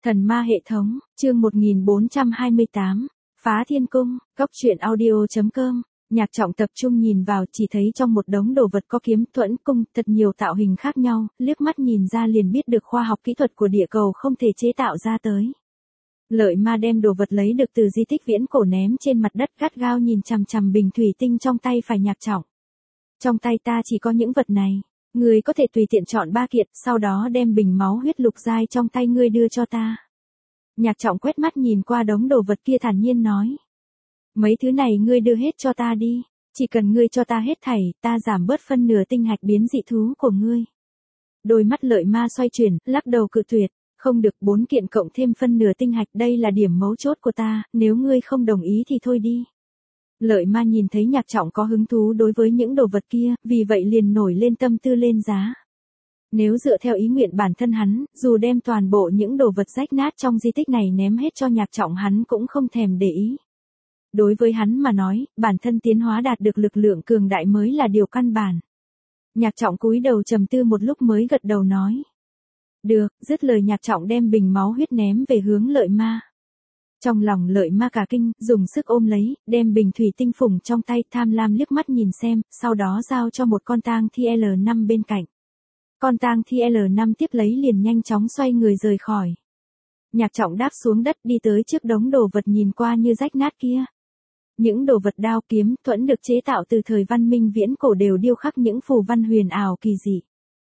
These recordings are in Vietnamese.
Thần ma hệ thống, chương 1428, phá thiên cung, góc truyện audio.com. Nhạc Trọng tập trung nhìn vào, chỉ thấy trong một đống đồ vật có kiếm, thuẫn, cung, thật nhiều tạo hình khác nhau, liếc mắt nhìn ra liền biết được khoa học kỹ thuật của địa cầu không thể chế tạo ra tới. Lợi ma đem đồ vật lấy được từ di tích viễn cổ ném trên mặt đất, gắt gao nhìn chằm chằm bình thủy tinh trong tay phải Nhạc Trọng. Trong tay ta chỉ có những vật này. Ngươi có thể tùy tiện chọn 3 kiện, sau đó đem bình máu huyết lục giai trong tay ngươi đưa cho ta. Nhạc Trọng quét mắt nhìn qua đống đồ vật kia thản nhiên nói. Mấy thứ này ngươi đưa hết cho ta đi, chỉ cần ngươi cho ta hết thảy, ta giảm bớt phân nửa tinh hạch biến dị thú của ngươi. Đôi mắt Lợi ma xoay chuyển, lắc đầu cự tuyệt, không được, 4 kiện cộng thêm phân nửa tinh hạch, đây là điểm mấu chốt của ta, nếu ngươi không đồng ý thì thôi đi. Lợi ma nhìn thấy Nhạc Trọng có hứng thú đối với những đồ vật kia, vì vậy liền nổi lên tâm tư lên giá. Nếu dựa theo ý nguyện bản thân hắn, dù đem toàn bộ những đồ vật rách nát trong di tích này ném hết cho Nhạc Trọng hắn cũng không thèm để ý. Đối với hắn mà nói, bản thân tiến hóa đạt được lực lượng cường đại mới là điều căn bản. Nhạc Trọng cúi đầu trầm tư một lúc mới gật đầu nói. Được, dứt lời Nhạc Trọng đem bình máu huyết ném về hướng Lợi ma. Trong lòng Lợi ma cả kinh, dùng sức ôm lấy, đem bình thủy tinh phủng trong tay, tham lam liếc mắt nhìn xem, sau đó giao cho một con tang thi L5 bên cạnh. Con tang thi L5 tiếp lấy liền nhanh chóng xoay người rời khỏi. Nhạc Trọng đáp xuống đất đi tới trước đống đồ vật nhìn qua như rách nát kia. Những đồ vật đao kiếm, thuẫn được chế tạo từ thời văn minh viễn cổ đều điêu khắc những phù văn huyền ảo kỳ dị.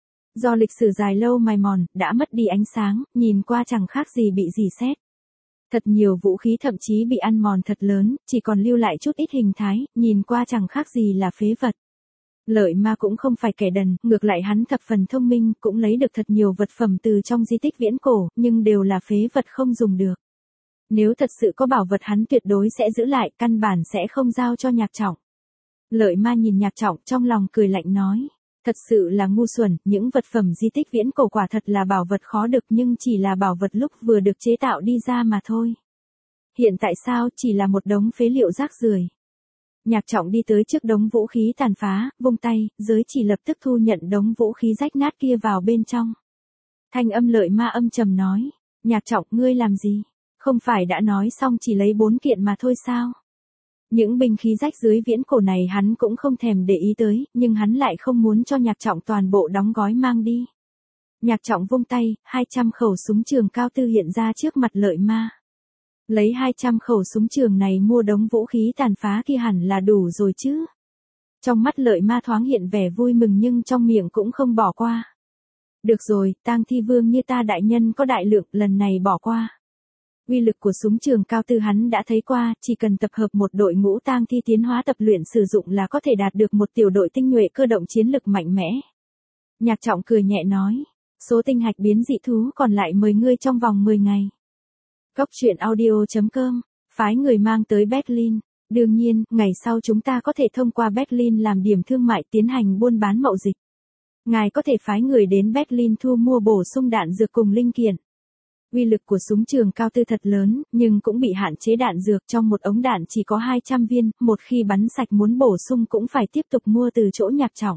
Do lịch sử dài lâu mài mòn, đã mất đi ánh sáng, nhìn qua chẳng khác gì bị rỉ sét. Thật nhiều vũ khí thậm chí bị ăn mòn thật lớn, chỉ còn lưu lại chút ít hình thái, nhìn qua chẳng khác gì là phế vật. Lợi ma cũng không phải kẻ đần, ngược lại hắn thập phần thông minh, cũng lấy được thật nhiều vật phẩm từ trong di tích viễn cổ, nhưng đều là phế vật không dùng được. Nếu thật sự có bảo vật hắn tuyệt đối sẽ giữ lại, căn bản sẽ không giao cho Nhạc Trọng. Lợi ma nhìn Nhạc Trọng trong lòng cười lạnh nói. Thật sự là ngu xuẩn, những vật phẩm di tích viễn cổ quả thật là bảo vật khó được nhưng chỉ là bảo vật lúc vừa được chế tạo đi ra mà thôi. Hiện tại sao chỉ là một đống phế liệu rác rưởi. Nhạc Trọng đi tới trước đống vũ khí tàn phá, vung tay, giới chỉ lập tức thu nhận đống vũ khí rách nát kia vào bên trong. Thanh âm Lợi ma âm trầm nói, Nhạc Trọng ngươi làm gì? Không phải đã nói xong chỉ lấy 4 kiện mà thôi sao? Những binh khí rách dưới viễn cổ này hắn cũng không thèm để ý tới, nhưng hắn lại không muốn cho Nhạc Trọng toàn bộ đóng gói mang đi. Nhạc Trọng vung tay, 200 khẩu súng trường cao tư hiện ra trước mặt Lợi ma. Lấy 200 khẩu súng trường này mua đống vũ khí tàn phá kia hẳn là đủ rồi chứ. Trong mắt Lợi ma thoáng hiện vẻ vui mừng nhưng trong miệng cũng không bỏ qua. Được rồi, tang thi vương như ta đại nhân có đại lượng, lần này bỏ qua. Uy lực của súng trường cao tư hắn đã thấy qua, chỉ cần tập hợp một đội ngũ tang thi tiến hóa tập luyện sử dụng là có thể đạt được một tiểu đội tinh nhuệ cơ động chiến lực mạnh mẽ. Nhạc Trọng cười nhẹ nói, số tinh hạch biến dị thú còn lại mời ngươi trong vòng 10 ngày. Góc truyện audio.com, phái người mang tới Berlin. Đương nhiên, ngày sau chúng ta có thể thông qua Berlin làm điểm thương mại tiến hành buôn bán mậu dịch. Ngài có thể phái người đến Berlin thu mua bổ sung đạn dược cùng linh kiện. Uy lực của súng trường cao tư thật lớn, nhưng cũng bị hạn chế đạn dược, trong một ống đạn chỉ có 200 viên, một khi bắn sạch muốn bổ sung cũng phải tiếp tục mua từ chỗ Nhạc Trọng.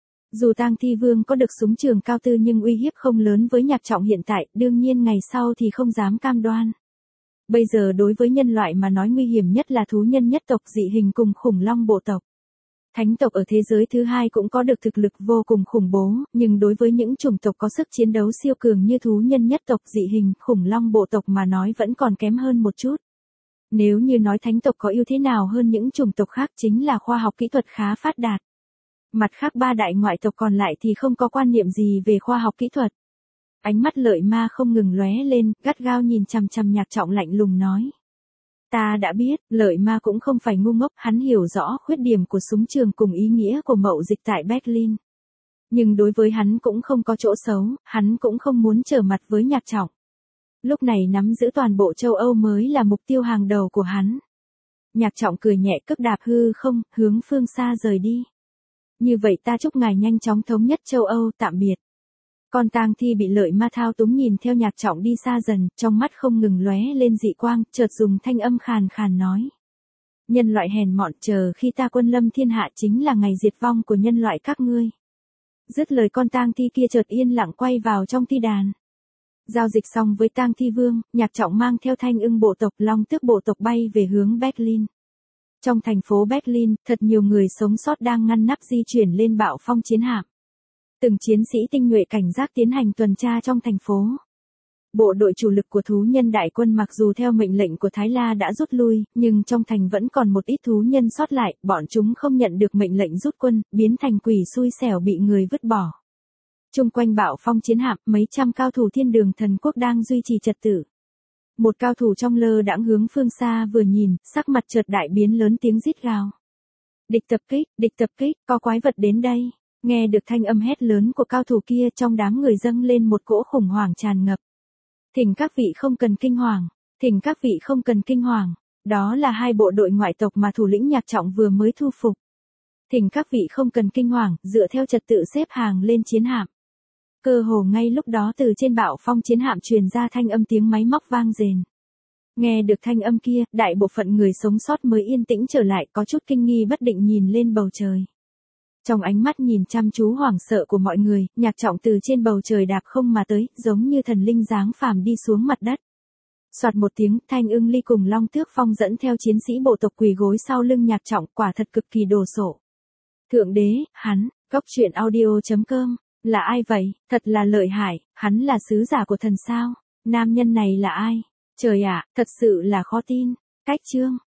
Dù tang thi vương có được súng trường cao tư nhưng uy hiếp không lớn với Nhạc Trọng hiện tại, đương nhiên ngày sau thì không dám cam đoan. Bây giờ đối với nhân loại mà nói nguy hiểm nhất là thú nhân nhất tộc dị hình cùng khủng long bộ tộc. Thánh tộc ở thế giới thứ hai cũng có được thực lực vô cùng khủng bố, nhưng đối với những chủng tộc có sức chiến đấu siêu cường như thú nhân nhất tộc dị hình, khủng long bộ tộc mà nói vẫn còn kém hơn một chút. Nếu như nói thánh tộc có ưu thế nào hơn những chủng tộc khác chính là khoa học kỹ thuật khá phát đạt. Mặt khác 3 đại ngoại tộc còn lại thì không có quan niệm gì về khoa học kỹ thuật. Ánh mắt Lợi ma không ngừng lóe lên, gắt gao nhìn chằm chằm Nhạc Trọng lạnh lùng nói. Ta đã biết, Lợi ma cũng không phải ngu ngốc, hắn hiểu rõ khuyết điểm của súng trường cùng ý nghĩa của mậu dịch tại Berlin. Nhưng đối với hắn cũng không có chỗ xấu, hắn cũng không muốn trở mặt với Nhạc Trọng. Lúc này nắm giữ toàn bộ châu Âu mới là mục tiêu hàng đầu của hắn. Nhạc Trọng cười nhẹ cước đạp hư không, hướng phương xa rời đi. Như vậy ta chúc ngài nhanh chóng thống nhất châu Âu, tạm biệt. Con tang thi bị Lợi ma thao túng nhìn theo Nhạc Trọng đi xa dần, trong mắt không ngừng lóe lên dị quang, chợt dùng thanh âm khàn khàn nói. Nhân loại hèn mọn, chờ khi ta quân lâm thiên hạ chính là ngày diệt vong của nhân loại các ngươi. Dứt lời con tang thi kia chợt yên lặng quay vào trong thi đàn. Giao dịch xong với Tang Thi Vương, Nhạc Trọng mang theo Thanh Ưng bộ tộc, Long Tước bộ tộc bay về hướng Berlin. Trong thành phố Berlin, thật nhiều người sống sót đang ngăn nắp di chuyển lên bạo phong chiến hạm. Từng chiến sĩ tinh nhuệ cảnh giác tiến hành tuần tra trong thành phố. Bộ đội chủ lực của thú nhân đại quân mặc dù theo mệnh lệnh của Thái La đã rút lui, nhưng trong thành vẫn còn một ít thú nhân sót lại, bọn chúng không nhận được mệnh lệnh rút quân, biến thành quỷ xui xẻo bị người vứt bỏ. Chung quanh bạo phong chiến hạm, mấy trăm cao thủ Thiên Đường Thần Quốc đang duy trì trật tự. Một cao thủ trong lơ đãng hướng phương xa vừa nhìn, sắc mặt chợt đại biến, lớn tiếng rít gào. Địch tập kích, có quái vật đến đây. Nghe được thanh âm hét lớn của cao thủ kia, trong đám người dâng lên một cỗ khủng hoảng tràn ngập. Thỉnh các vị không cần kinh hoàng, đó là hai bộ đội ngoại tộc mà thủ lĩnh Nhạc Trọng vừa mới thu phục. Thỉnh các vị không cần kinh hoàng, dựa theo trật tự xếp hàng lên chiến hạm. Cơ hồ ngay lúc đó từ trên bạo phong chiến hạm truyền ra thanh âm tiếng máy móc vang rền. Nghe được thanh âm kia, đại bộ phận người sống sót mới yên tĩnh trở lại, có chút kinh nghi bất định nhìn lên bầu trời. Trong ánh mắt nhìn chăm chú hoảng sợ của mọi người, Nhạc Trọng từ trên bầu trời đạp không mà tới, giống như thần linh giáng phàm đi xuống mặt đất. Soạt một tiếng, Thanh Ưng Ly cùng Long Tước Phong dẫn theo chiến sĩ bộ tộc quỳ gối sau lưng Nhạc Trọng, quả thật cực kỳ đồ sộ. Thượng đế, hắn, Goctruyện.audio.com, là ai vậy, thật là lợi hại, hắn là sứ giả của thần sao, nam nhân này là ai, trời ạ, thật sự là khó tin, cách chương.